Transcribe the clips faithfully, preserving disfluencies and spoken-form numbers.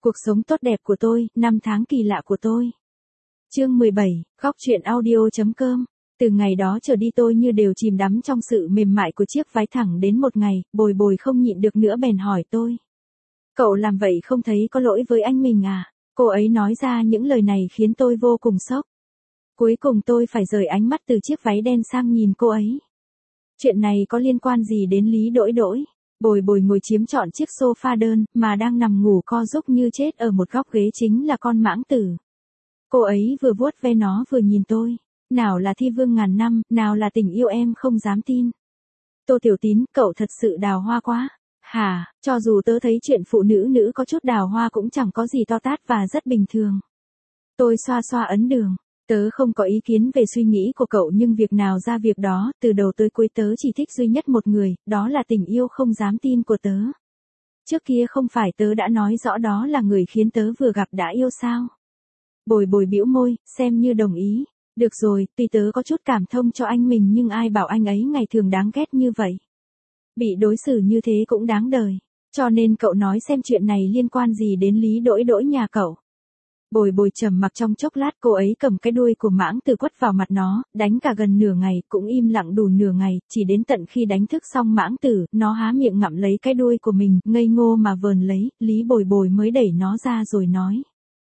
Cuộc sống tốt đẹp của tôi, năm tháng kỳ lạ của tôi. Chương mười bảy, góc truyện audio.com. Từ ngày đó trở đi tôi như đều chìm đắm trong sự mềm mại của chiếc váy thẳng đến một ngày, Bồi Bồi không nhịn được nữa bèn hỏi tôi. Cậu làm vậy không thấy có lỗi với anh mình à? Cô ấy nói ra những lời này khiến tôi vô cùng sốc. Cuối cùng tôi phải rời ánh mắt từ chiếc váy đen sang nhìn cô ấy. Chuyện này có liên quan gì đến Lý Đỗi Đỗi? Bồi Bồi ngồi chiếm trọn chiếc sofa đơn, mà đang nằm ngủ co rúc như chết ở một góc ghế chính là con mãng tử. Cô ấy vừa vuốt ve nó vừa nhìn tôi. Nào là thi vương ngàn năm, nào là tình yêu em không dám tin. Tô Tiểu Tín, cậu thật sự đào hoa quá. Hả, cho dù tớ thấy chuyện phụ nữ nữ có chút đào hoa cũng chẳng có gì to tát và rất bình thường. Tôi xoa xoa ấn đường. Tớ không có ý kiến về suy nghĩ của cậu nhưng việc nào ra việc đó, từ đầu tới cuối tớ chỉ thích duy nhất một người, đó là tình yêu không dám tin của tớ. Trước kia không phải tớ đã nói rõ đó là người khiến tớ vừa gặp đã yêu sao? Bồi Bồi bĩu môi, xem như đồng ý. Được rồi, tuy tớ có chút cảm thông cho anh mình nhưng ai bảo anh ấy ngày thường đáng ghét như vậy. Bị đối xử như thế cũng đáng đời. Cho nên cậu nói xem chuyện này liên quan gì đến Lý Đỗi Đỗi nhà cậu. Bồi Bồi trầm mặc trong chốc lát, cô ấy cầm cái đuôi của mãng tử quất vào mặt nó, đánh cả gần nửa ngày, cũng im lặng đủ nửa ngày, chỉ đến tận khi đánh thức xong mãng tử, nó há miệng ngậm lấy cái đuôi của mình, ngây ngô mà vờn lấy, Lý Bồi Bồi mới đẩy nó ra rồi nói.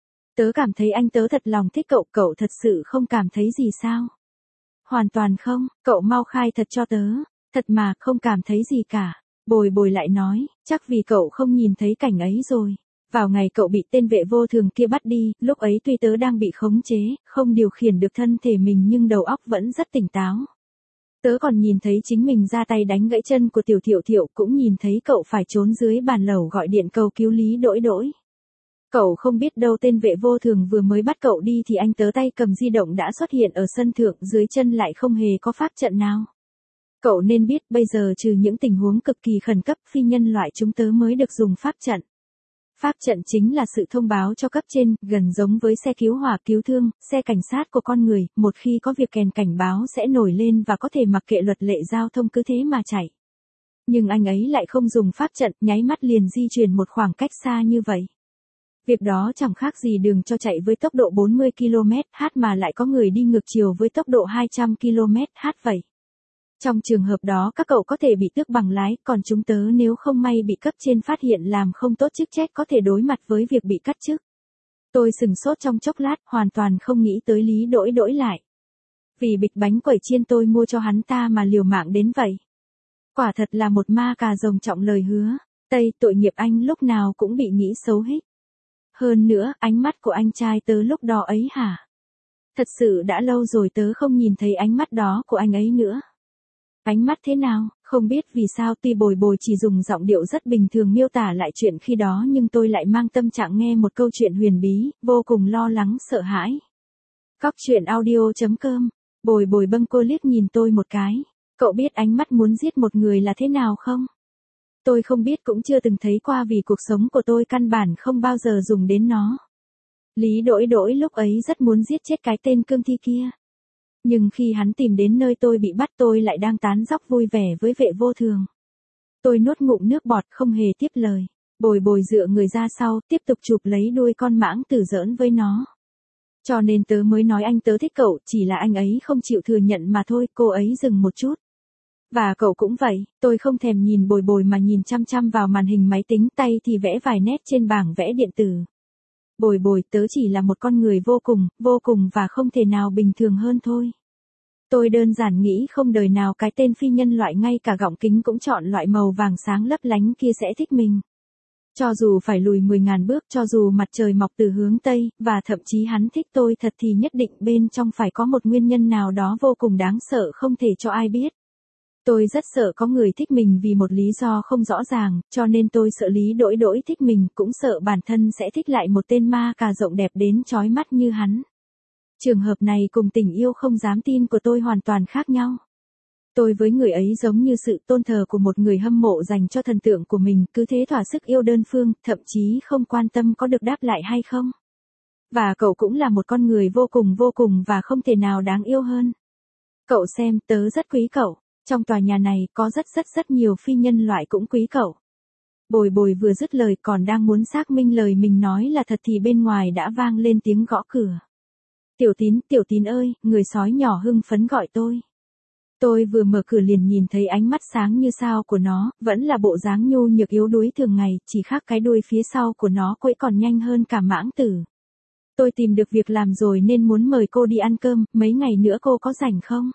Tớ cảm thấy anh tớ thật lòng thích cậu, cậu thật sự không cảm thấy gì sao? Hoàn toàn không, cậu mau khai thật cho tớ, thật mà, không cảm thấy gì cả. Bồi Bồi lại nói, chắc vì cậu không nhìn thấy cảnh ấy rồi. Vào ngày cậu bị tên vệ vô thường kia bắt đi, lúc ấy tuy tớ đang bị khống chế, không điều khiển được thân thể mình nhưng đầu óc vẫn rất tỉnh táo. Tớ còn nhìn thấy chính mình ra tay đánh gãy chân của Tiểu Thiệu Thiệu, cũng nhìn thấy cậu phải trốn dưới bàn lẩu gọi điện cầu cứu Lý Đỗi Đỗi. Cậu không biết đâu, tên vệ vô thường vừa mới bắt cậu đi thì anh tớ tay cầm di động đã xuất hiện ở sân thượng, dưới chân lại không hề có pháp trận nào. Cậu nên biết bây giờ trừ những tình huống cực kỳ khẩn cấp, phi nhân loại chúng tớ mới được dùng pháp trận. Pháp trận chính là sự thông báo cho cấp trên, gần giống với xe cứu hỏa cứu thương, xe cảnh sát của con người, một khi có việc kèn cảnh báo sẽ nổi lên và có thể mặc kệ luật lệ giao thông cứ thế mà chạy. Nhưng anh ấy lại không dùng pháp trận, nháy mắt liền di chuyển một khoảng cách xa như vậy. Việc đó chẳng khác gì đường cho chạy với tốc độ bốn mươi ki lô mét h mà lại có người đi ngược chiều với tốc độ hai trăm ki lô mét h vậy. Trong trường hợp đó các cậu có thể bị tước bằng lái, còn chúng tớ nếu không may bị cấp trên phát hiện làm không tốt chức trách có thể đối mặt với việc bị cắt chức. Tôi sừng sốt trong chốc lát, hoàn toàn không nghĩ tới Lý Đỗi Đỗi lại. Vì bịch bánh quẩy chiên tôi mua cho hắn ta mà liều mạng đến vậy. Quả thật là một ma cà rồng trọng lời hứa. Tây, tội nghiệp anh lúc nào cũng bị nghĩ xấu hích. Hơn nữa, ánh mắt của anh trai tớ lúc đó ấy hả? Thật sự đã lâu rồi tớ không nhìn thấy ánh mắt đó của anh ấy nữa. Ánh mắt thế nào, không biết vì sao tuy Bồi Bồi chỉ dùng giọng điệu rất bình thường miêu tả lại chuyện khi đó nhưng tôi lại mang tâm trạng nghe một câu chuyện huyền bí, vô cùng lo lắng sợ hãi. Góc truyện audio.com. Bồi Bồi bâng cô liếc nhìn tôi một cái. Cậu biết ánh mắt muốn giết một người là thế nào không? Tôi không biết cũng chưa từng thấy qua vì cuộc sống của tôi căn bản không bao giờ dùng đến nó. Lý Đỗi Đỗi lúc ấy rất muốn giết chết cái tên cương thi kia. Nhưng khi hắn tìm đến nơi tôi bị bắt tôi lại đang tán dóc vui vẻ với vệ vô thường. Tôi nuốt ngụm nước bọt không hề tiếp lời. Bồi Bồi dựa người ra sau tiếp tục chụp lấy đuôi con mãng tử giỡn với nó. Cho nên tớ mới nói anh tớ thích cậu, chỉ là anh ấy không chịu thừa nhận mà thôi. Cô ấy dừng một chút. Và cậu cũng vậy, tôi không thèm nhìn Bồi Bồi mà nhìn chăm chăm vào màn hình máy tính, tay thì vẽ vài nét trên bảng vẽ điện tử. Bồi Bồi, tớ chỉ là một con người vô cùng, vô cùng và không thể nào bình thường hơn thôi. Tôi đơn giản nghĩ không đời nào cái tên phi nhân loại ngay cả gọng kính cũng chọn loại màu vàng sáng lấp lánh kia sẽ thích mình. Cho dù phải lùi mười ngàn bước, cho dù mặt trời mọc từ hướng Tây, và thậm chí hắn thích tôi thật thì nhất định bên trong phải có một nguyên nhân nào đó vô cùng đáng sợ không thể cho ai biết. Tôi rất sợ có người thích mình vì một lý do không rõ ràng, cho nên tôi sợ Lý Đỗi Đỗi thích mình, cũng sợ bản thân sẽ thích lại một tên ma cà rộng đẹp đến chói mắt như hắn. Trường hợp này cùng tình yêu không dám tin của tôi hoàn toàn khác nhau. Tôi với người ấy giống như sự tôn thờ của một người hâm mộ dành cho thần tượng của mình, cứ thế thỏa sức yêu đơn phương, thậm chí không quan tâm có được đáp lại hay không. Và cậu cũng là một con người vô cùng vô cùng và không thể nào đáng yêu hơn. Cậu xem, tớ rất quý cậu. Trong tòa nhà này có rất rất rất nhiều phi nhân loại cũng quý cậu. Bồi bồi vừa dứt lời còn đang muốn xác minh lời mình nói là thật thì bên ngoài đã vang lên tiếng gõ cửa. Tiểu Tín, Tiểu Tín ơi, người sói nhỏ hưng phấn gọi tôi. Tôi vừa mở cửa liền nhìn thấy ánh mắt sáng như sao của nó, vẫn là bộ dáng nhu nhược yếu đuối thường ngày, chỉ khác cái đuôi phía sau của nó quẫy còn nhanh hơn cả mãng tử. Tôi tìm được việc làm rồi nên muốn mời cô đi ăn cơm, mấy ngày nữa cô có rảnh không?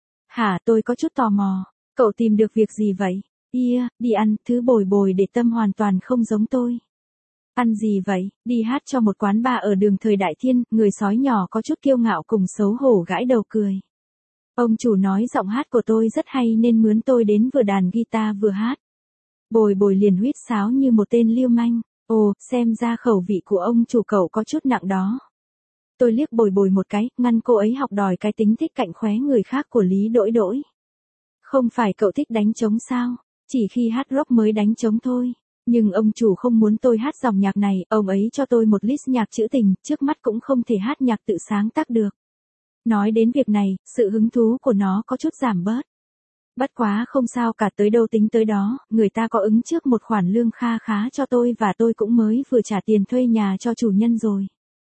Hả, tôi có chút tò mò, cậu tìm được việc gì vậy? Yeah, đi ăn, thứ bồi bồi để tâm hoàn toàn không giống tôi. Ăn gì vậy? Đi hát cho một quán bar ở đường Thời Đại Thiên, người sói nhỏ có chút kiêu ngạo cùng xấu hổ gãi đầu cười. Ông chủ nói giọng hát của tôi rất hay nên mướn tôi đến vừa đàn guitar vừa hát. Bồi bồi liền huýt sáo như một tên lưu manh. Ồ, xem ra khẩu vị của ông chủ cậu có chút nặng đó. Tôi liếc bồi bồi một cái, ngăn cô ấy học đòi cái tính thích cạnh khóe người khác của Lý Đỗi Đỗi. Không phải cậu thích đánh trống sao? Chỉ khi hát rock mới đánh trống thôi. Nhưng ông chủ không muốn tôi hát dòng nhạc này, ông ấy cho tôi một list nhạc trữ tình, trước mắt cũng không thể hát nhạc tự sáng tác được. Nói đến việc này, sự hứng thú của nó có chút giảm bớt. Bất quá không sao cả, tới đâu tính tới đó, người ta có ứng trước một khoản lương kha khá cho tôi và tôi cũng mới vừa trả tiền thuê nhà cho chủ nhân rồi.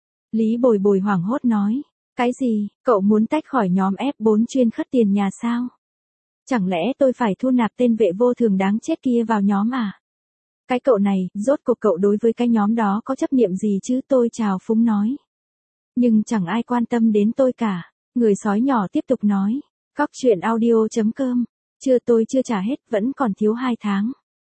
Lý Bồi Bồi hoảng hốt nói, cái gì, cậu muốn tách khỏi nhóm ép bốn chuyên khất tiền nhà sao? Chẳng lẽ tôi phải thu nạp tên vệ vô thường đáng chết kia vào nhóm à? Cái cậu này, rốt cuộc cậu đối với cái nhóm đó có chấp niệm gì chứ? Tôi chào phúng nói. Nhưng chẳng ai quan tâm đến tôi cả. Người sói nhỏ tiếp tục nói. Cóc truyện audio.com. Chưa, tôi chưa trả hết, vẫn còn thiếu hai tháng.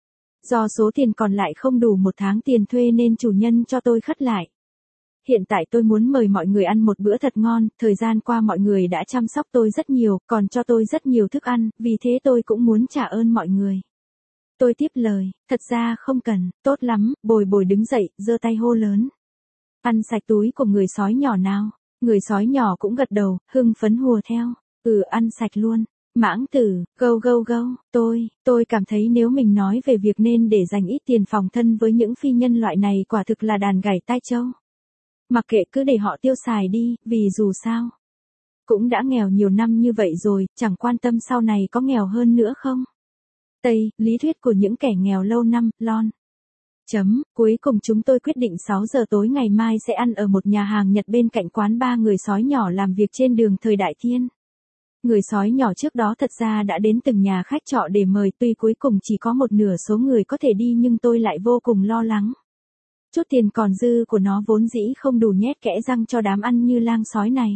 Do số tiền còn lại không đủ một tháng tiền thuê nên chủ nhân cho tôi khất lại. Hiện tại tôi muốn mời mọi người ăn một bữa thật ngon, thời gian qua mọi người đã chăm sóc tôi rất nhiều, còn cho tôi rất nhiều thức ăn, vì thế tôi cũng muốn trả ơn mọi người. Tôi tiếp lời, thật ra không cần, tốt lắm, Bồi Bồi đứng dậy, giơ tay hô lớn. Ăn sạch túi của người sói nhỏ nào. Người sói nhỏ cũng gật đầu, hưng phấn hùa theo. Ừ, ăn sạch luôn. Mãng tử, gâu gâu gâu, tôi, tôi cảm thấy nếu mình nói về việc nên để dành ít tiền phòng thân với những phi nhân loại này quả thực là đàn gảy tai trâu. Mặc kệ cứ để họ tiêu xài đi, vì dù sao. Cũng đã nghèo nhiều năm như vậy rồi, chẳng quan tâm sau này có nghèo hơn nữa không. Tây, lý thuyết của những kẻ nghèo lâu năm, lon. Chấm, cuối cùng chúng tôi quyết định sáu giờ tối ngày mai sẽ ăn ở một nhà hàng Nhật bên cạnh quán ba người sói nhỏ làm việc trên đường Thời Đại Thiên. Người sói nhỏ trước đó thật ra đã đến từng nhà khách trọ để mời, tuy cuối cùng chỉ có một nửa số người có thể đi nhưng tôi lại vô cùng lo lắng. Chút tiền còn dư của nó vốn dĩ không đủ nhét kẽ răng cho đám ăn như lang sói này.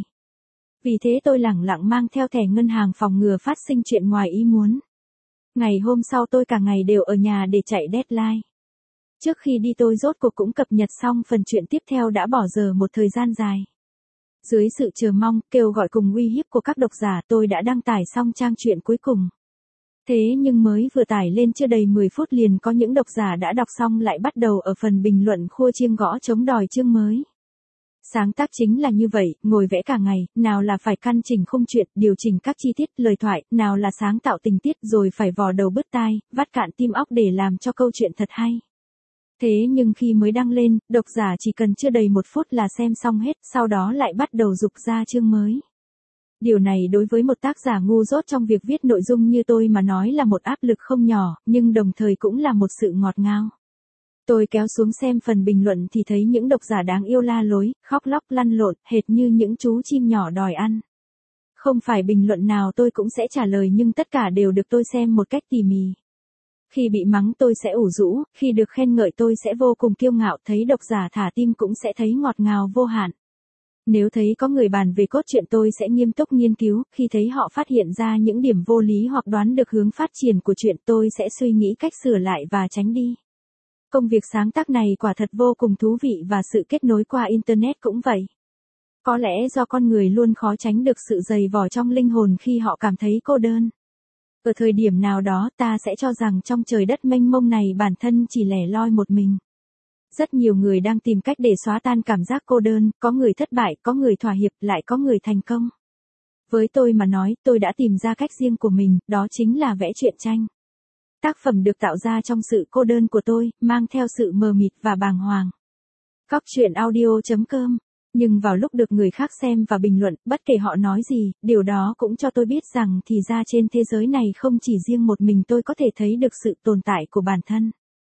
Vì thế tôi lẳng lặng mang theo thẻ ngân hàng phòng ngừa phát sinh chuyện ngoài ý muốn. Ngày hôm sau tôi cả ngày đều ở nhà để chạy deadline. Trước khi đi tôi rốt cuộc cũng cập nhật xong phần chuyện tiếp theo đã bỏ giờ một thời gian dài. Dưới sự chờ mong, kêu gọi cùng uy hiếp của các độc giả tôi đã đăng tải xong trang truyện cuối cùng. Thế nhưng mới vừa tải lên chưa đầy mười phút liền có những độc giả đã đọc xong lại bắt đầu ở phần bình luận khua chiêng gõ chống đòi chương mới. Sáng tác chính là như vậy, ngồi vẽ cả ngày, nào là phải căn chỉnh khung chuyện, điều chỉnh các chi tiết, lời thoại, nào là sáng tạo tình tiết rồi phải vò đầu bứt tai, vắt cạn tim óc để làm cho câu chuyện thật hay. Thế nhưng khi mới đăng lên, độc giả chỉ cần chưa đầy một phút là xem xong hết, sau đó lại bắt đầu dục ra chương mới. Điều này đối với một tác giả ngu dốt trong việc viết nội dung như tôi mà nói là một áp lực không nhỏ, nhưng đồng thời cũng là một sự ngọt ngào. Tôi kéo xuống xem phần bình luận thì thấy những độc giả đáng yêu la lối, khóc lóc lăn lộn, hệt như những chú chim nhỏ đòi ăn. Không phải bình luận nào tôi cũng sẽ trả lời nhưng tất cả đều được tôi xem một cách tỉ mỉ. Khi bị mắng tôi sẽ ủ rũ, khi được khen ngợi tôi sẽ vô cùng kiêu ngạo, thấy độc giả thả tim cũng sẽ thấy ngọt ngào vô hạn. Nếu thấy có người bàn về cốt truyện tôi sẽ nghiêm túc nghiên cứu, khi thấy họ phát hiện ra những điểm vô lý hoặc đoán được hướng phát triển của chuyện tôi sẽ suy nghĩ cách sửa lại và tránh đi. Công việc sáng tác này quả thật vô cùng thú vị và sự kết nối qua Internet cũng vậy. Có lẽ do con người luôn khó tránh được sự dày vò trong linh hồn khi họ cảm thấy cô đơn. Ở thời điểm nào đó ta sẽ cho rằng trong trời đất mênh mông này bản thân chỉ lẻ loi một mình. Rất nhiều người đang tìm cách để xóa tan cảm giác cô đơn, có người thất bại, có người thỏa hiệp, lại có người thành công. Với tôi mà nói, tôi đã tìm ra cách riêng của mình, đó chính là vẽ truyện tranh. Tác phẩm được tạo ra trong sự cô đơn của tôi, mang theo sự mờ mịt và bàng hoàng. Cóc truyện audio.com. Nhưng vào lúc được người khác xem và bình luận, bất kể họ nói gì, điều đó cũng cho tôi biết rằng thì ra trên thế giới này không chỉ riêng một mình tôi có thể thấy được sự tồn tại của bản thân.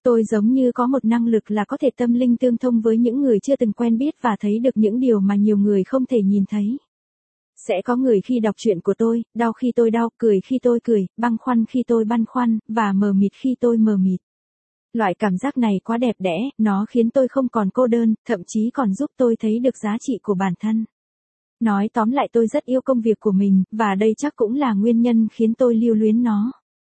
Tôi giống như có một năng lực là có thể tâm linh tương thông với những người chưa từng quen biết và thấy được những điều mà nhiều người không thể nhìn thấy. Sẽ có người khi đọc truyện của tôi, đau khi tôi đau, cười khi tôi cười, băn khoăn khi tôi băn khoăn, và mờ mịt khi tôi mờ mịt. Loại cảm giác này quá đẹp đẽ, nó khiến tôi không còn cô đơn, thậm chí còn giúp tôi thấy được giá trị của bản thân. Nói tóm lại tôi rất yêu công việc của mình, và đây chắc cũng là nguyên nhân khiến tôi lưu luyến nó.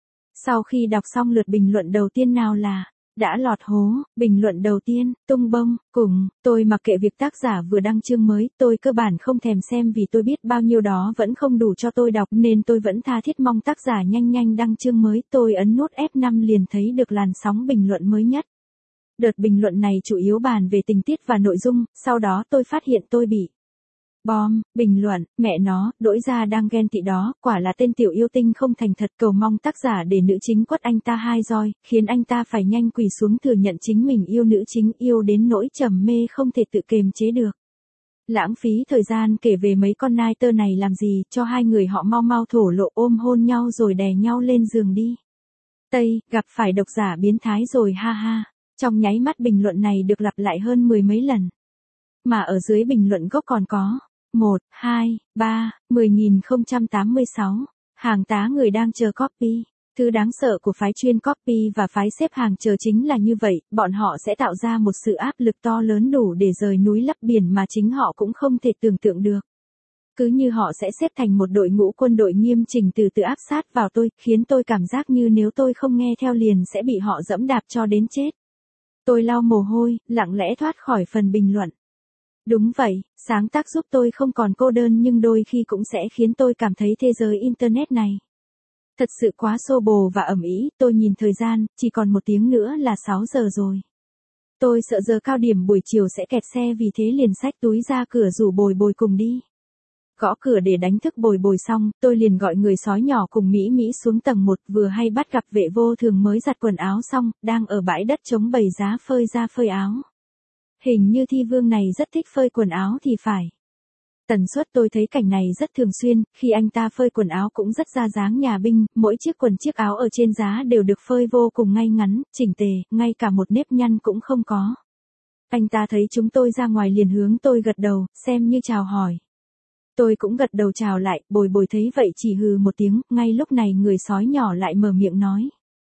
Sau khi đọc xong lượt bình luận đầu tiên nào là, đã lọt hố, bình luận đầu tiên, tung bông, cùng, tôi mặc kệ việc tác giả vừa đăng chương mới, tôi cơ bản không thèm xem vì tôi biết bao nhiêu đó vẫn không đủ cho tôi đọc nên tôi vẫn tha thiết mong tác giả nhanh nhanh đăng chương mới, tôi ấn nút ép năm liền thấy được làn sóng bình luận mới nhất. Đợt bình luận này chủ yếu bàn về tình tiết và nội dung, sau đó tôi phát hiện tôi bị bom, bình luận, mẹ nó, đỗi ra đang ghen tị đó, quả là tên tiểu yêu tinh không thành thật cầu mong tác giả để nữ chính quất anh ta hai roi, khiến anh ta phải nhanh quỳ xuống thừa nhận chính mình yêu nữ chính yêu đến nỗi trầm mê không thể tự kiềm chế được. Lãng phí thời gian kể về mấy con nai tơ này làm gì, cho hai người họ mau mau thổ lộ ôm hôn nhau rồi đè nhau lên giường đi. Tây, gặp phải độc giả biến thái rồi ha ha. Trong nháy mắt bình luận này được lặp lại hơn mười mấy lần. Mà ở dưới bình luận gốc còn có một, hai, ba, mười nghìn không trăm tám mươi sáu, hàng tá người đang chờ copy. Thứ đáng sợ của phái chuyên copy và phái xếp hàng chờ chính là như vậy, bọn họ sẽ tạo ra một sự áp lực to lớn đủ để rời núi lấp biển mà chính họ cũng không thể tưởng tượng được. Cứ như họ sẽ xếp thành một đội ngũ quân đội nghiêm chỉnh từ từ áp sát vào tôi, khiến tôi cảm giác như nếu tôi không nghe theo liền sẽ bị họ dẫm đạp cho đến chết. Tôi lau mồ hôi, lặng lẽ thoát khỏi phần bình luận. Đúng vậy, sáng tác giúp tôi không còn cô đơn nhưng đôi khi cũng sẽ khiến tôi cảm thấy thế giới Internet này thật sự quá xô bồ và ầm ĩ. Tôi nhìn thời gian, chỉ còn một tiếng nữa là sáu giờ rồi. Tôi sợ giờ cao điểm buổi chiều sẽ kẹt xe vì thế liền xách túi ra cửa rủ Bồi Bồi cùng đi. Gõ cửa để đánh thức Bồi Bồi xong, tôi liền gọi người sói nhỏ cùng Mỹ Mỹ xuống tầng một, vừa hay bắt gặp Vệ Vô Thường mới giặt quần áo xong, đang ở bãi đất trống bày giá phơi ra phơi áo. Hình như Thi Vương này rất thích phơi quần áo thì phải. Tần suất tôi thấy cảnh này rất thường xuyên, khi anh ta phơi quần áo cũng rất ra dáng nhà binh, mỗi chiếc quần chiếc áo ở trên giá đều được phơi vô cùng ngay ngắn, chỉnh tề, ngay cả một nếp nhăn cũng không có. Anh ta thấy chúng tôi ra ngoài liền hướng tôi gật đầu, xem như chào hỏi. Tôi cũng gật đầu chào lại, Bồi Bồi thấy vậy chỉ hừ một tiếng, ngay lúc này người sói nhỏ lại mở miệng nói.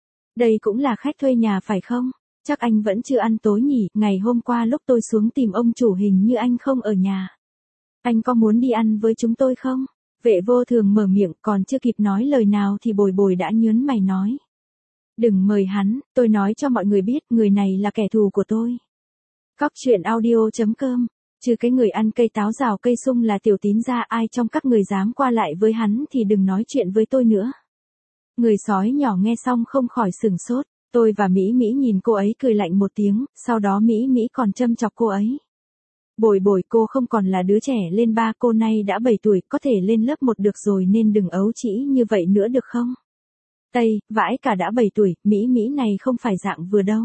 Đây cũng là khách thuê nhà phải không? Chắc anh vẫn chưa ăn tối nhỉ, ngày hôm qua lúc tôi xuống tìm ông chủ hình như anh không ở nhà. Anh có muốn đi ăn với chúng tôi không? Vệ Vô Thường mở miệng, còn chưa kịp nói lời nào thì Bồi Bồi đã nhớn mày nói. Đừng mời hắn, tôi nói cho mọi người biết người này là kẻ thù của tôi. Cóc truyện audio chấm com, trừ cái người ăn cây táo rào cây sung là Tiểu Tín ra, ai trong các người dám qua lại với hắn thì đừng nói chuyện với tôi nữa. Người sói nhỏ nghe xong không khỏi sửng sốt. Tôi và Mỹ Mỹ nhìn cô ấy cười lạnh một tiếng, sau đó Mỹ Mỹ còn châm chọc cô ấy. Bồi Bồi, cô không còn là đứa trẻ lên ba, cô nay đã bảy tuổi, có thể lên lớp một được rồi nên đừng ấu trĩ như vậy nữa được không? Tây, vãi cả đã bảy tuổi, Mỹ Mỹ này không phải dạng vừa đâu.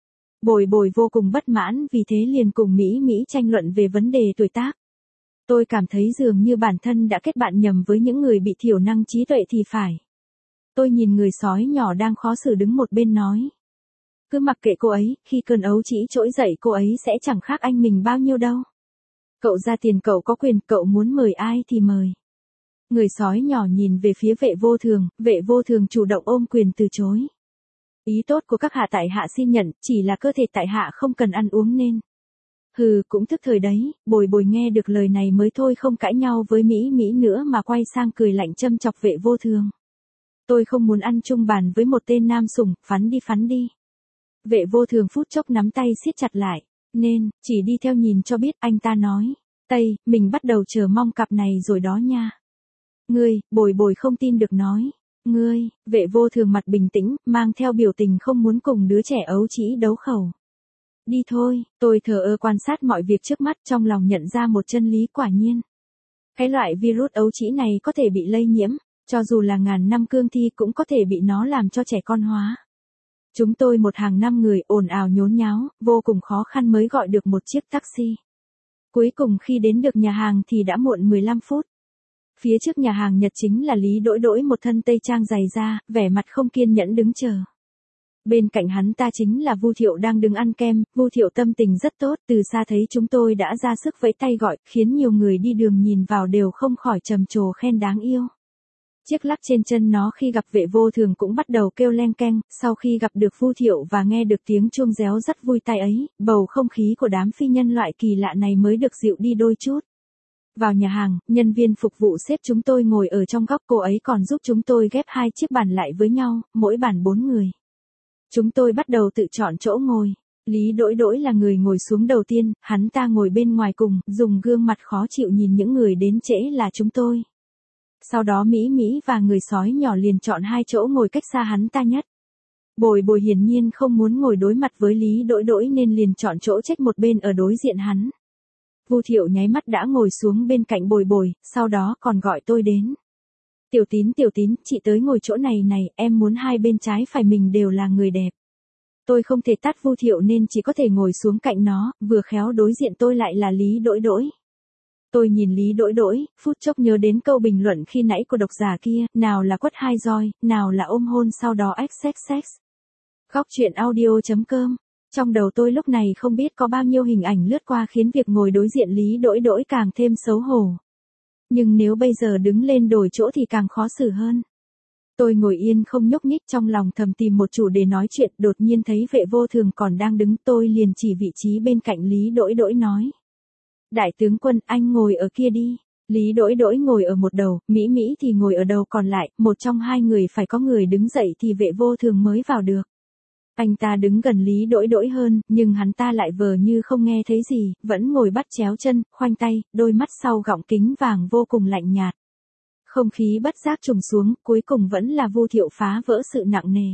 Bồi Bồi vô cùng bất mãn vì thế liền cùng Mỹ Mỹ tranh luận về vấn đề tuổi tác. Tôi cảm thấy dường như bản thân đã kết bạn nhầm với những người bị thiểu năng trí tuệ thì phải. Tôi nhìn người sói nhỏ đang khó xử đứng một bên nói. Cứ mặc kệ cô ấy, khi cơn ấu trĩ trỗi dậy cô ấy sẽ chẳng khác anh mình bao nhiêu đâu. Cậu ra tiền cậu có quyền, cậu muốn mời ai thì mời. Người sói nhỏ nhìn về phía Vệ Vô Thường, Vệ Vô Thường chủ động ôm quyền từ chối. Ý tốt của các hạ tại hạ xin nhận, chỉ là cơ thể tại hạ không cần ăn uống nên. Hừ, cũng thức thời đấy, Bồi Bồi nghe được lời này mới thôi không cãi nhau với Mỹ Mỹ nữa mà quay sang cười lạnh châm chọc Vệ Vô Thường. Tôi không muốn ăn chung bàn với một tên nam sủng, phắn đi phắn đi. Vệ Vô Thường phút chốc nắm tay siết chặt lại, nên, chỉ đi theo nhìn cho biết, anh ta nói. Tây, mình bắt đầu chờ mong cặp này rồi đó nha. Ngươi, Bồi Bồi không tin được nói. Ngươi, Vệ Vô Thường mặt bình tĩnh, mang theo biểu tình không muốn cùng đứa trẻ ấu trĩ đấu khẩu. Đi thôi, tôi thờ ơ quan sát mọi việc trước mắt trong lòng nhận ra một chân lý quả nhiên. Cái loại virus ấu trĩ này có thể bị lây nhiễm. Cho dù là ngàn năm cương thi cũng có thể bị nó làm cho trẻ con hóa. Chúng tôi một hàng năm người ồn ào nhốn nháo, vô cùng khó khăn mới gọi được một chiếc taxi. Cuối cùng khi đến được nhà hàng thì đã muộn mười lăm phút. Phía trước nhà hàng Nhật chính là Lý Đỗi Đỗi một thân tây trang dày da, vẻ mặt không kiên nhẫn đứng chờ. Bên cạnh hắn ta chính là Vu Thiệu đang đứng ăn kem, Vu Thiệu tâm tình rất tốt, từ xa thấy chúng tôi đã ra sức vẫy tay gọi, khiến nhiều người đi đường nhìn vào đều không khỏi trầm trồ khen đáng yêu. Chiếc lắc trên chân nó khi gặp Vệ Vô Thường cũng bắt đầu kêu leng keng, sau khi gặp được Vu Thiệu và nghe được tiếng chuông réo rất vui tai ấy, bầu không khí của đám phi nhân loại kỳ lạ này mới được dịu đi đôi chút. Vào nhà hàng, nhân viên phục vụ xếp chúng tôi ngồi ở trong góc, cô ấy còn giúp chúng tôi ghép hai chiếc bàn lại với nhau, mỗi bàn bốn người. Chúng tôi bắt đầu tự chọn chỗ ngồi. Lý Đỗi Đỗi là người ngồi xuống đầu tiên, hắn ta ngồi bên ngoài cùng, dùng gương mặt khó chịu nhìn những người đến trễ là chúng tôi. Sau đó Mỹ Mỹ và người sói nhỏ liền chọn hai chỗ ngồi cách xa hắn ta nhất. Bồi Bồi hiển nhiên không muốn ngồi đối mặt với Lý Đỗi Đỗi nên liền chọn chỗ chếch một bên ở đối diện hắn. Vu Thiệu nháy mắt đã ngồi xuống bên cạnh Bồi Bồi, sau đó còn gọi tôi đến. Tiểu Tín Tiểu Tín, chị tới ngồi chỗ này này, em muốn hai bên trái phải mình đều là người đẹp. Tôi không thể tát Vu Thiệu nên chỉ có thể ngồi xuống cạnh nó, vừa khéo đối diện tôi lại là Lý Đỗi Đỗi. Tôi nhìn Lý Đỗi Đỗi, phút chốc nhớ đến câu bình luận khi nãy của độc giả kia, nào là quất hai roi, nào là ôm hôn sau đó ách sex sex. Góc truyện audio chấm com. Trong đầu tôi lúc này không biết có bao nhiêu hình ảnh lướt qua khiến việc ngồi đối diện Lý Đỗi Đỗi càng thêm xấu hổ. Nhưng nếu bây giờ đứng lên đổi chỗ thì càng khó xử hơn. Tôi ngồi yên không nhúc nhích, trong lòng thầm tìm một chủ đề nói chuyện, đột nhiên thấy Vệ Vô Thường còn đang đứng, tôi liền chỉ vị trí bên cạnh Lý Đỗi Đỗi nói. Đại tướng quân, anh ngồi ở kia đi. Lý Đỗi Đỗi ngồi ở một đầu, Mỹ Mỹ thì ngồi ở đầu còn lại, một trong hai người phải có người đứng dậy thì Vệ Vô Thường mới vào được. Anh ta đứng gần Lý Đỗi Đỗi hơn, nhưng hắn ta lại vờ như không nghe thấy gì, vẫn ngồi bắt chéo chân, khoanh tay, đôi mắt sau gọng kính vàng vô cùng lạnh nhạt. Không khí bất giác trùng xuống, cuối cùng vẫn là Vu Thiệu phá vỡ sự nặng nề.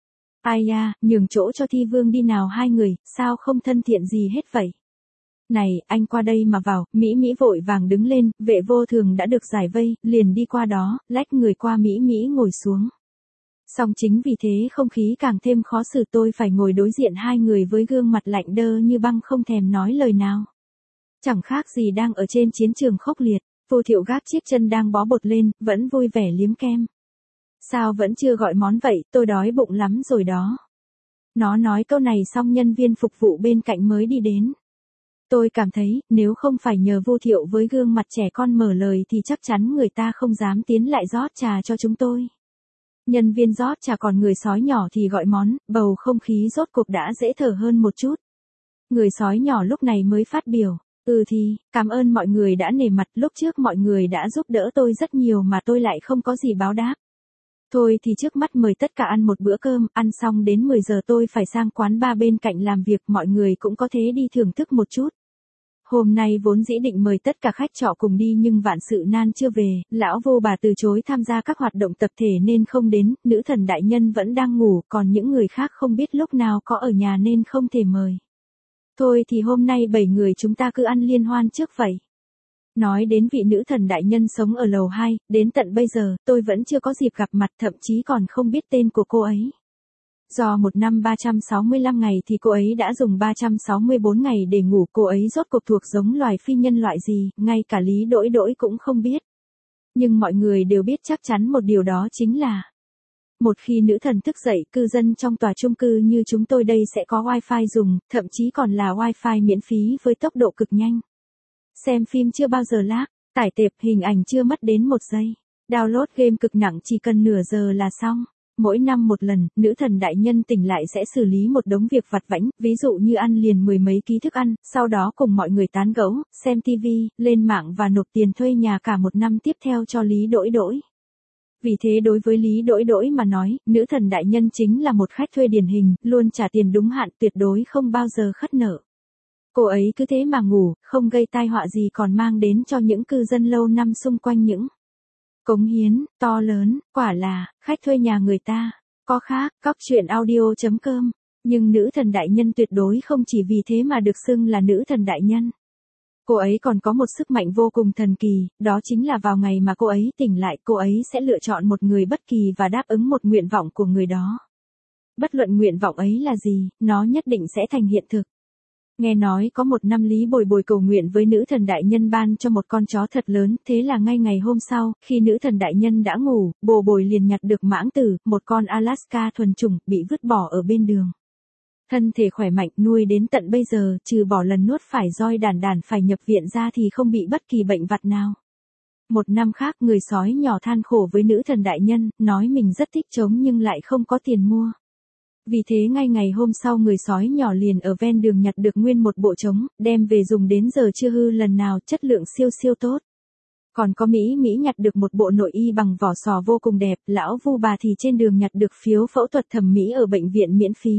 Ai da, nhường chỗ cho Thi Vương đi nào hai người, sao không thân thiện gì hết vậy? Này, anh qua đây mà vào, Mỹ Mỹ vội vàng đứng lên, Vệ Vô Thường đã được giải vây, liền đi qua đó, lách người qua Mỹ Mỹ ngồi xuống. Song chính vì thế không khí càng thêm khó xử, tôi phải ngồi đối diện hai người với gương mặt lạnh đơ như băng không thèm nói lời nào. Chẳng khác gì đang ở trên chiến trường khốc liệt. Vu Thiệu gác chiếc chân đang bó bột lên, vẫn vui vẻ liếm kem. Sao vẫn chưa gọi món vậy, tôi đói bụng lắm rồi đó. Nó nói câu này xong nhân viên phục vụ bên cạnh mới đi đến. Tôi cảm thấy, nếu không phải nhờ Vu Thiệu với gương mặt trẻ con mở lời thì chắc chắn người ta không dám tiến lại rót trà cho chúng tôi. Nhân viên rót trà còn người sói nhỏ thì gọi món, bầu không khí rốt cuộc đã dễ thở hơn một chút. Người sói nhỏ lúc này mới phát biểu. Ừ thì, cảm ơn mọi người đã nể mặt, lúc trước mọi người đã giúp đỡ tôi rất nhiều mà tôi lại không có gì báo đáp. Thôi thì trước mắt mời tất cả ăn một bữa cơm, ăn xong đến mười giờ tôi phải sang quán bar bên cạnh làm việc, mọi người cũng có thế đi thưởng thức một chút. Hôm nay vốn dĩ định mời tất cả khách trọ cùng đi nhưng vạn sự nan chưa về, lão vô bà từ chối tham gia các hoạt động tập thể nên không đến, nữ thần đại nhân vẫn đang ngủ, còn những người khác không biết lúc nào có ở nhà nên không thể mời. Thôi thì hôm nay bảy người chúng ta cứ ăn liên hoan trước vậy. Nói đến vị nữ thần đại nhân sống ở lầu hai, đến tận bây giờ, tôi vẫn chưa có dịp gặp mặt, thậm chí còn không biết tên của cô ấy. Do một năm ba trăm sáu mươi lăm ngày thì cô ấy đã dùng ba trăm sáu mươi bốn ngày để ngủ, cô ấy rốt cuộc thuộc giống loài phi nhân loại gì, ngay cả Lý Đỗi Đỗi cũng không biết. Nhưng mọi người đều biết chắc chắn một điều đó chính là một khi nữ thần thức dậy, cư dân trong tòa chung cư như chúng tôi đây sẽ có wifi dùng, thậm chí còn là wifi miễn phí với tốc độ cực nhanh. Xem phim chưa bao giờ lag, tải tệp hình ảnh chưa mất đến một giây. Download game cực nặng chỉ cần nửa giờ là xong. Mỗi năm một lần, nữ thần đại nhân tỉnh lại sẽ xử lý một đống việc vặt vãnh, ví dụ như ăn liền mười mấy ký thức ăn, sau đó cùng mọi người tán gẫu, xem tivi, lên mạng và nộp tiền thuê nhà cả một năm tiếp theo cho Lý Đỗi Đỗi. Vì thế đối với Lý Đỗi Đỗi mà nói, nữ thần đại nhân chính là một khách thuê điển hình, luôn trả tiền đúng hạn, tuyệt đối không bao giờ khất nợ. Cô ấy cứ thế mà ngủ, không gây tai họa gì còn mang đến cho những cư dân lâu năm xung quanh những cống hiến to lớn, quả là khách thuê nhà người ta. Có khác, góc truyện audio chấm com, nhưng nữ thần đại nhân tuyệt đối không chỉ vì thế mà được xưng là nữ thần đại nhân. Cô ấy còn có một sức mạnh vô cùng thần kỳ, đó chính là vào ngày mà cô ấy tỉnh lại, cô ấy sẽ lựa chọn một người bất kỳ và đáp ứng một nguyện vọng của người đó. Bất luận nguyện vọng ấy là gì, nó nhất định sẽ thành hiện thực. Nghe nói có một năm Lý Bồi Bồi cầu nguyện với nữ thần đại nhân ban cho một con chó thật lớn, thế là ngay ngày hôm sau, khi nữ thần đại nhân đã ngủ, Bồ Bồi liền nhặt được mãng tử, một con Alaska thuần chủng, bị vứt bỏ ở bên đường. Thân thể khỏe mạnh, nuôi đến tận bây giờ, trừ bỏ lần nuốt phải roi đản đản phải nhập viện ra thì không bị bất kỳ bệnh vặt nào. Một năm khác, người sói nhỏ than khổ với nữ thần đại nhân, nói mình rất thích trống nhưng lại không có tiền mua. Vì thế ngay ngày hôm sau người sói nhỏ liền ở ven đường nhặt được nguyên một bộ trống, đem về dùng đến giờ chưa hư lần nào, chất lượng siêu siêu tốt. Còn có Mỹ Mỹ nhặt được một bộ nội y bằng vỏ sò vô cùng đẹp, lão Vu bà thì trên đường nhặt được phiếu phẫu thuật thẩm mỹ ở bệnh viện miễn phí.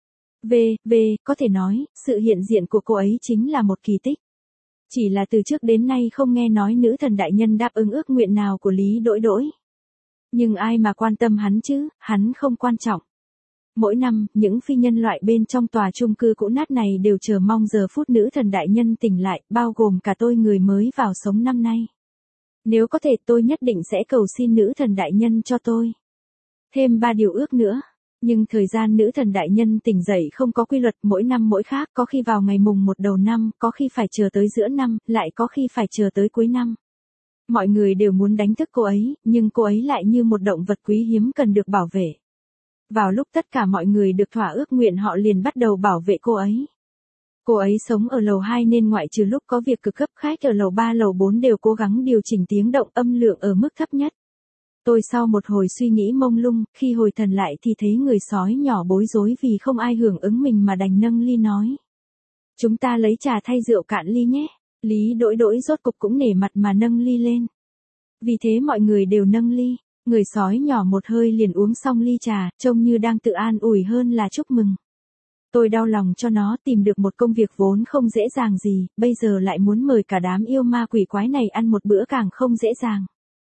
V, V, có thể nói, sự hiện diện của cô ấy chính là một kỳ tích. Chỉ là từ trước đến nay không nghe nói nữ thần đại nhân đáp ứng ước nguyện nào của Lý Đỗi Đỗi. Nhưng ai mà quan tâm hắn chứ, hắn không quan trọng. Mỗi năm, những phi nhân loại bên trong tòa chung cư cũ nát này đều chờ mong giờ phút nữ thần đại nhân tỉnh lại, bao gồm cả tôi người mới vào sống năm nay. Nếu có thể tôi nhất định sẽ cầu xin nữ thần đại nhân cho tôi thêm ba điều ước nữa. Nhưng thời gian nữ thần đại nhân tỉnh dậy không có quy luật, mỗi năm mỗi khác, có khi vào ngày mùng một đầu năm, có khi phải chờ tới giữa năm, lại có khi phải chờ tới cuối năm. Mọi người đều muốn đánh thức cô ấy, nhưng cô ấy lại như một động vật quý hiếm cần được bảo vệ. Vào lúc tất cả mọi người được thỏa ước nguyện họ liền bắt đầu bảo vệ cô ấy. Cô ấy sống ở lầu hai nên ngoại trừ lúc có việc cực cấp khách ở lầu ba lầu bốn đều cố gắng điều chỉnh tiếng động âm lượng ở mức thấp nhất. Tôi sau một hồi suy nghĩ mông lung, khi hồi thần lại thì thấy người sói nhỏ bối rối vì không ai hưởng ứng mình mà đành nâng ly nói. Chúng ta lấy trà thay rượu cạn ly nhé. Lý Đỗi Đỗi rốt cục cũng nể mặt mà nâng ly lên. Vì thế mọi người đều nâng ly. Người sói nhỏ một hơi liền uống xong ly trà, trông như đang tự an ủi hơn là chúc mừng. Tôi đau lòng cho nó tìm được một công việc vốn không dễ dàng gì, bây giờ lại muốn mời cả đám yêu ma quỷ quái này ăn một bữa càng không dễ dàng.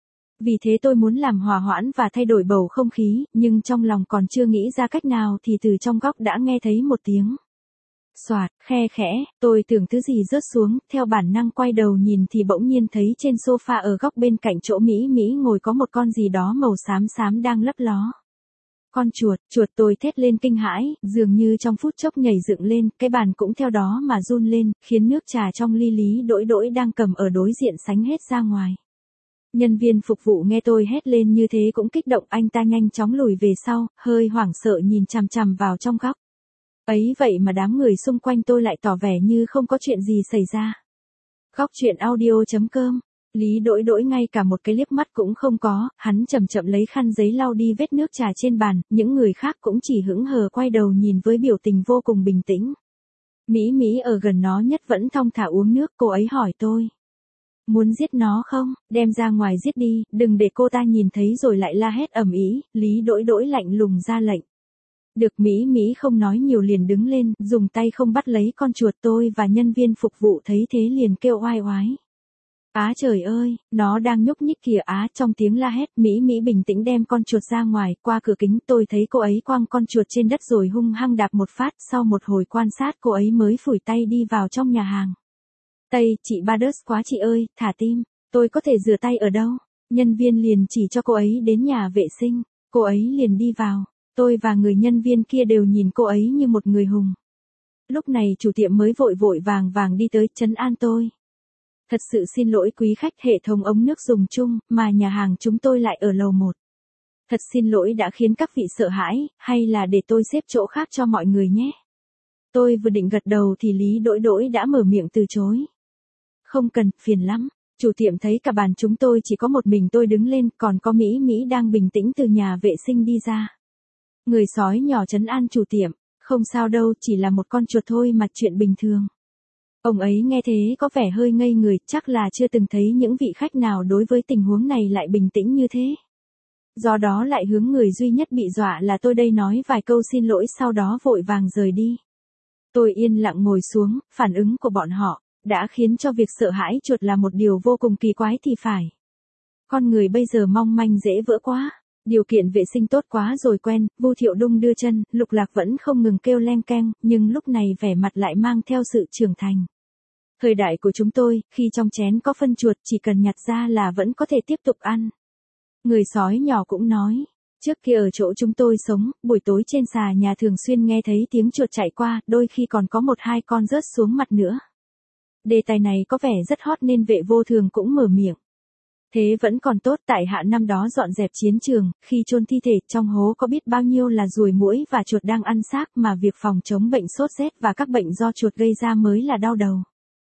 Vì thế tôi muốn làm hòa hoãn và thay đổi bầu không khí, nhưng trong lòng còn chưa nghĩ ra cách nào thì từ trong góc đã nghe thấy một tiếng xoạt, khe khẽ, tôi tưởng thứ gì rớt xuống, theo bản năng quay đầu nhìn thì bỗng nhiên thấy trên sofa ở góc bên cạnh chỗ Mỹ Mỹ ngồi có một con gì đó màu xám xám đang lấp ló. Con chuột, chuột tôi thét lên kinh hãi, dường như trong phút chốc nhảy dựng lên, cái bàn cũng theo đó mà run lên, khiến nước trà trong ly Lý Đỗi Đỗi đang cầm ở đối diện sánh hết ra ngoài. Nhân viên phục vụ nghe tôi hét lên như thế cũng kích động, anh ta nhanh chóng lùi về sau, hơi hoảng sợ nhìn chằm chằm vào trong góc. Ấy vậy mà đám người xung quanh tôi lại tỏ vẻ như không có chuyện gì xảy ra. Góc chuyện audio chấm com. Lý Đỗi Đỗi ngay cả một cái liếc mắt cũng không có, hắn chậm chậm lấy khăn giấy lau đi vết nước trà trên bàn, những người khác cũng chỉ hững hờ quay đầu nhìn với biểu tình vô cùng bình tĩnh. Mỹ Mỹ ở gần nó nhất vẫn thong thả uống nước, cô ấy hỏi tôi. Muốn giết nó không, đem ra ngoài giết đi, đừng để cô ta nhìn thấy rồi lại la hét ầm ĩ. Lý Đỗi Đỗi lạnh lùng ra lệnh. Được. Mỹ Mỹ không nói nhiều liền đứng lên, dùng tay không bắt lấy con chuột. Tôi và nhân viên phục vụ thấy thế liền kêu oai oái. Á trời ơi, nó đang nhúc nhích kìa á, trong tiếng la hét, Mỹ Mỹ bình tĩnh đem con chuột ra ngoài, qua cửa kính tôi thấy cô ấy quăng con chuột trên đất rồi hung hăng đạp một phát, sau một hồi quan sát cô ấy mới phủi tay đi vào trong nhà hàng. Tây, chị Bados quá chị ơi, thả tim, tôi có thể rửa tay ở đâu? Nhân viên liền chỉ cho cô ấy đến nhà vệ sinh, cô ấy liền đi vào, tôi và người nhân viên kia đều nhìn cô ấy như một người hùng. Lúc này chủ tiệm mới vội vội vàng vàng đi tới trấn an tôi. Thật sự xin lỗi quý khách, hệ thống ống nước dùng chung, mà nhà hàng chúng tôi lại ở lầu một. Thật xin lỗi đã khiến các vị sợ hãi, hay là để tôi xếp chỗ khác cho mọi người nhé. Tôi vừa định gật đầu thì Lý Đỗi Đỗi đã mở miệng từ chối. Không cần, phiền lắm. Chủ tiệm thấy cả bàn chúng tôi chỉ có một mình tôi đứng lên, còn có Mỹ Mỹ đang bình tĩnh từ nhà vệ sinh đi ra. Người sói nhỏ trấn an chủ tiệm, không sao đâu, chỉ là một con chuột thôi mà, chuyện bình thường. Ông ấy nghe thế có vẻ hơi ngây người, chắc là chưa từng thấy những vị khách nào đối với tình huống này lại bình tĩnh như thế. Do đó lại hướng người duy nhất bị dọa là tôi đây nói vài câu xin lỗi sau đó vội vàng rời đi. Tôi yên lặng ngồi xuống, phản ứng của bọn họ đã khiến cho việc sợ hãi chuột là một điều vô cùng kỳ quái thì phải. Con người bây giờ mong manh dễ vỡ quá, điều kiện vệ sinh tốt quá rồi quen. Vu Thiệu Đung đưa chân, Lục Lạc vẫn không ngừng kêu leng keng, nhưng lúc này vẻ mặt lại mang theo sự trưởng thành. Thời đại của chúng tôi, khi trong chén có phân chuột chỉ cần nhặt ra là vẫn có thể tiếp tục ăn. Người sói nhỏ cũng nói, Trước kia ở chỗ chúng tôi sống, buổi tối trên xà nhà thường xuyên nghe thấy tiếng chuột chạy qua, đôi khi còn có một hai con rớt xuống mặt nữa. Đề tài này có vẻ rất hot nên Vệ Vô Thường cũng mở miệng. Thế vẫn còn tốt, tại hạ năm đó dọn dẹp chiến trường, khi chôn thi thể trong hố có biết bao nhiêu là ruồi muỗi và chuột đang ăn xác, mà việc phòng chống bệnh sốt rét và các bệnh do chuột gây ra mới là đau đầu.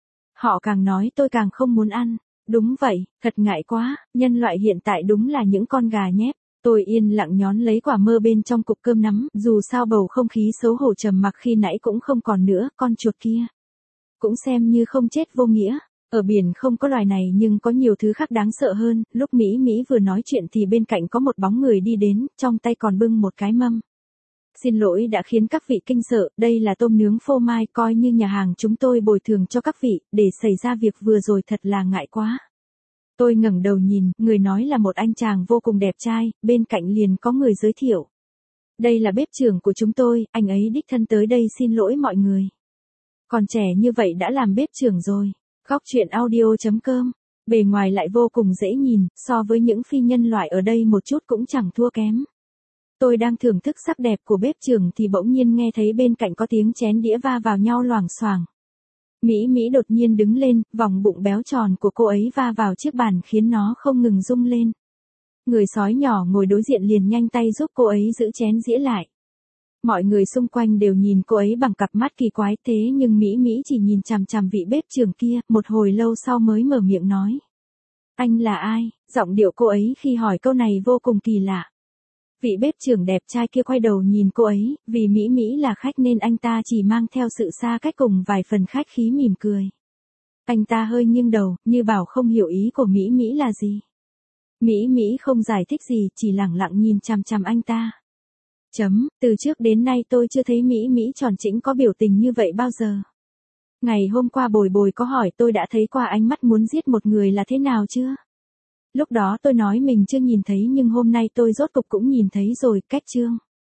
Họ càng nói tôi càng không muốn ăn. Đúng vậy, thật ngại quá, nhân loại hiện tại đúng là những con gà nhép. Tôi yên lặng nhón lấy quả mơ bên trong cục cơm nắm, dù sao bầu không khí xấu hổ trầm mặc khi nãy cũng không còn nữa, con chuột kia cũng xem như không chết vô nghĩa. Ở biển không có loài này nhưng có nhiều thứ khác đáng sợ hơn. Lúc Mỹ Mỹ vừa nói chuyện thì bên cạnh có một bóng người đi đến, trong tay còn bưng một cái mâm. Xin lỗi đã khiến các vị kinh sợ, đây là tôm nướng phô mai, coi như nhà hàng chúng tôi bồi thường cho các vị, để xảy ra việc vừa rồi thật là ngại quá. Tôi ngẩng đầu nhìn, người nói là một anh chàng vô cùng đẹp trai, bên cạnh liền có người giới thiệu. Đây là bếp trưởng của chúng tôi, anh ấy đích thân tới đây xin lỗi mọi người. Còn trẻ như vậy đã làm bếp trưởng rồi. Góc truyện audio chấm com. Bề ngoài lại vô cùng dễ nhìn, so với những phi nhân loại ở đây một chút cũng chẳng thua kém. Tôi đang thưởng thức sắc đẹp của bếp trưởng thì bỗng nhiên nghe thấy bên cạnh có tiếng chén đĩa va vào nhau loảng xoảng. Mỹ Mỹ đột nhiên đứng lên, vòng bụng béo tròn của cô ấy va vào chiếc bàn khiến nó không ngừng rung lên. Người sói nhỏ ngồi đối diện liền nhanh tay giúp cô ấy giữ chén dĩa lại. Mọi người xung quanh đều nhìn cô ấy bằng cặp mắt kỳ quái, thế nhưng Mỹ Mỹ chỉ nhìn chằm chằm vị bếp trưởng kia, một hồi lâu sau mới mở miệng nói. Anh là ai? Giọng điệu cô ấy khi hỏi câu này vô cùng kỳ lạ. Vị bếp trưởng đẹp trai kia quay đầu nhìn cô ấy, vì Mỹ Mỹ là khách nên anh ta chỉ mang theo sự xa cách cùng vài phần khách khí mỉm cười. Anh ta hơi nghiêng đầu, như bảo không hiểu ý của Mỹ Mỹ là gì. Mỹ Mỹ không giải thích gì, chỉ lẳng lặng nhìn chằm chằm anh ta. Chấm, từ trước đến nay tôi chưa thấy Mỹ Mỹ tròn trĩnh có biểu tình như vậy bao giờ. Ngày hôm qua Bồi Bồi có hỏi tôi đã thấy qua ánh mắt muốn giết một người là thế nào chưa? Lúc đó tôi nói mình chưa nhìn thấy nhưng hôm nay tôi rốt cục cũng nhìn thấy rồi, kết chương.